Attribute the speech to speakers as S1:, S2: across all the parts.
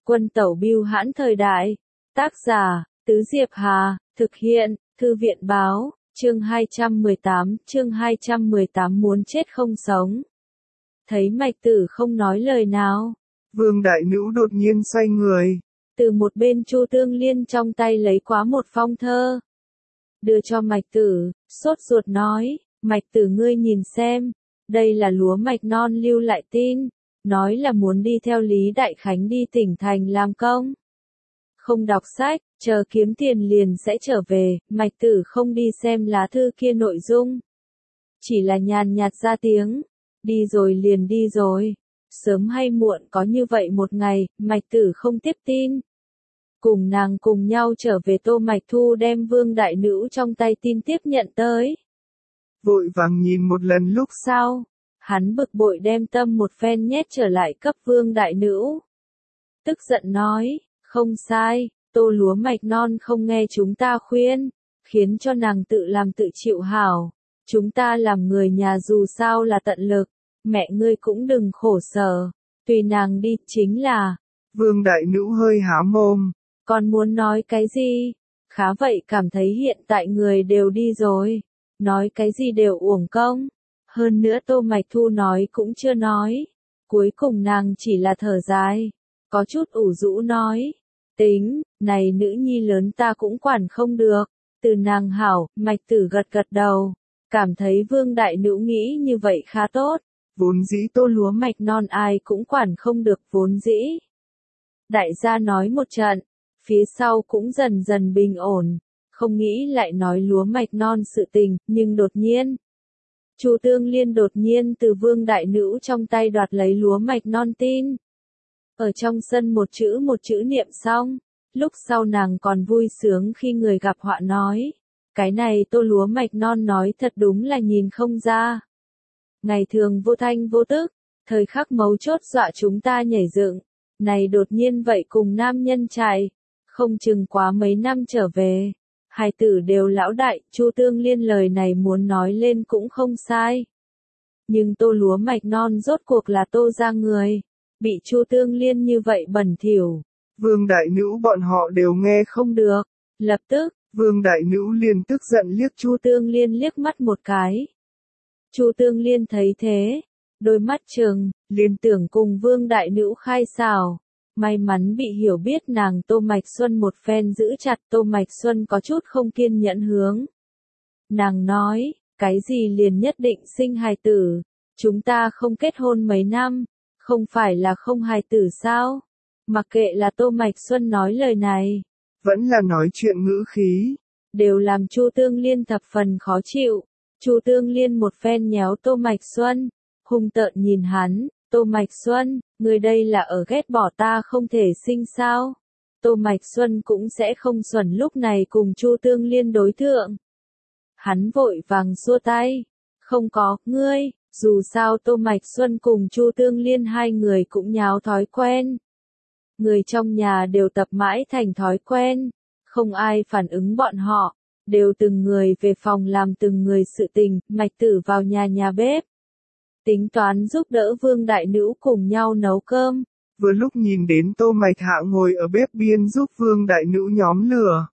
S1: Quân tẩu bưu hãn thời đại. Tác giả, Tứ Diệp Hà, thực hiện, Thư viện báo, chương 218 muốn chết không sống. Thấy Mạch Tử không nói lời nào.
S2: Vương Đại Nữ đột nhiên xoay người.
S1: Từ một bên Chu Tương Liên trong tay lấy quá một phong thơ. Đưa cho Mạch Tử, sốt ruột nói, Mạch Tử ngươi nhìn xem, đây là Lúa Mạch Non lưu lại tin, nói là muốn đi theo Lý Đại Khánh đi tỉnh thành làm công. Không đọc sách, chờ kiếm tiền liền sẽ trở về, Mạch Tử không đi xem lá thư kia nội dung. Chỉ là nhàn nhạt ra tiếng, đi rồi liền đi rồi. Sớm hay muộn có như vậy một ngày, Mạch Tử không tiếp tin. Cùng nàng cùng nhau trở về, Tô Mạch Thu đem Vương Đại Nữ trong tay tin tiếp nhận tới.
S2: Vội vàng nhìn một lần lúc
S1: sau, hắn bực bội đem tâm một phen nhét trở lại cấp Vương Đại Nữ. Tức giận nói, không sai, Tô Lúa Mạch Non không nghe chúng ta khuyên, khiến cho nàng tự làm tự chịu hảo. Chúng ta làm người nhà dù sao là tận lực, mẹ ngươi cũng đừng khổ sở, tùy nàng đi, chính là.
S2: Vương Đại Nữ hơi há mồm.
S1: Còn muốn nói cái gì? Khá vậy cảm thấy hiện tại người đều đi rồi. Nói cái gì đều uổng công. Hơn nữa Tô Mạch Thu nói cũng chưa nói. Cuối cùng nàng chỉ là thở dài. Có chút ủ rũ nói. Tính, này nữ nhi lớn ta cũng quản không được. Từ nàng hảo, Mạch Tử gật gật đầu. Cảm thấy Vương Đại Nữ nghĩ như vậy khá tốt.
S2: Vốn dĩ
S1: Tô Lúa Mạch Non ai cũng quản không được vốn dĩ. Đại gia nói một trận. Phía sau cũng dần dần bình ổn, không nghĩ lại nói Lúa Mạch Non sự tình, nhưng đột nhiên. Chu Tương Liên đột nhiên từ Vương Đại Nữ trong tay đoạt lấy Lúa Mạch Non tin. Ở trong sân một chữ niệm xong, lúc sau nàng còn vui sướng khi người gặp họa nói. Cái này Tô Lúa Mạch Non nói thật đúng là nhìn không ra. Ngày thường vô thanh vô tức, thời khắc mấu chốt dọa chúng ta nhảy dựng. Này đột nhiên vậy cùng nam nhân chạy. Không chừng quá mấy năm trở về, hai tử đều lão đại, Chu Tương Liên lời này muốn nói lên cũng không sai. Nhưng Tô Lúa Mạch Non rốt cuộc là Tô gia người, bị Chu Tương Liên như vậy bẩn thỉu.
S2: Vương Đại Nữ bọn họ đều nghe
S1: không được, lập tức,
S2: Vương Đại Nữ liền tức giận liếc
S1: Chu Tương Liên liếc mắt một cái. Chu Tương Liên thấy thế, đôi mắt trừng, liền tưởng cùng Vương Đại Nữ khai xảo. May mắn bị hiểu biết nàng Tô Mạch Xuân một phen giữ chặt, Tô Mạch Xuân có chút không kiên nhẫn hướng. Nàng nói, cái gì liền nhất định sinh hài tử, chúng ta không kết hôn mấy năm, không phải là không hài tử sao? Mặc kệ là Tô Mạch Xuân nói lời này,
S2: vẫn là nói chuyện ngữ khí,
S1: đều làm Chu Tương Liên thập phần khó chịu. Chu Tương Liên một phen nhéo Tô Mạch Xuân, hung tợn nhìn hắn. Tô Mạch Xuân, người đây là ở ghét bỏ ta không thể sinh sao? Tô Mạch Xuân cũng sẽ không xuẩn lúc này cùng Chu Tương Liên đối thượng. Hắn vội vàng xua tay. Không có, ngươi, dù sao Tô Mạch Xuân cùng Chu Tương Liên hai người cũng nháo thói quen. Người trong nhà đều tập mãi thành thói quen. Không ai phản ứng bọn họ. Đều từng người về phòng làm từng người sự tình, Mạch Tử vào nhà bếp. Tính toán giúp đỡ Vương Đại Nữ cùng nhau nấu cơm.
S2: Vừa lúc nhìn đến Tô Mạch Hạ ngồi ở bếp biên giúp Vương Đại Nữ nhóm lửa.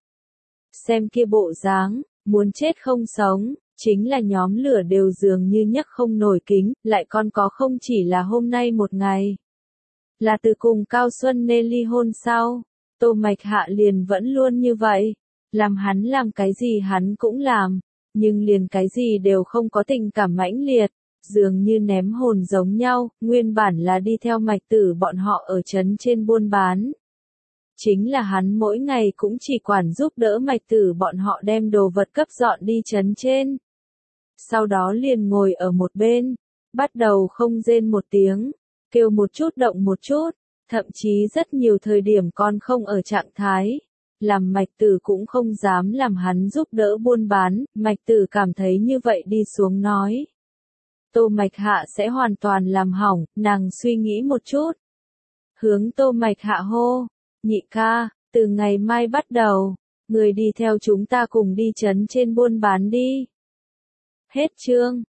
S1: Xem kia bộ dáng, muốn chết không sống, chính là nhóm lửa đều dường như nhấc không nổi kính, lại còn có không chỉ là hôm nay một ngày. Là từ cùng Cao Xuân Nê ly hôn sau, Tô Mạch Hạ liền vẫn luôn như vậy, làm hắn làm cái gì hắn cũng làm, nhưng liền cái gì đều không có tình cảm mãnh liệt. Dường như ném hồn giống nhau, nguyên bản là đi theo Mạch Tử bọn họ ở trấn trên buôn bán. Chính là hắn mỗi ngày cũng chỉ quản giúp đỡ Mạch Tử bọn họ đem đồ vật cấp dọn đi trấn trên. Sau đó liền ngồi ở một bên, bắt đầu không rên một tiếng, kêu một chút động một chút, thậm chí rất nhiều thời điểm còn không ở trạng thái. Làm Mạch Tử cũng không dám làm hắn giúp đỡ buôn bán, Mạch Tử cảm thấy như vậy đi xuống nói. Tô Mạch Hạ sẽ hoàn toàn làm hỏng, nàng suy nghĩ một chút. Hướng Tô Mạch Hạ hô, nhị ca, từ ngày mai bắt đầu, người đi theo chúng ta cùng đi trấn trên buôn bán đi. Hết chương.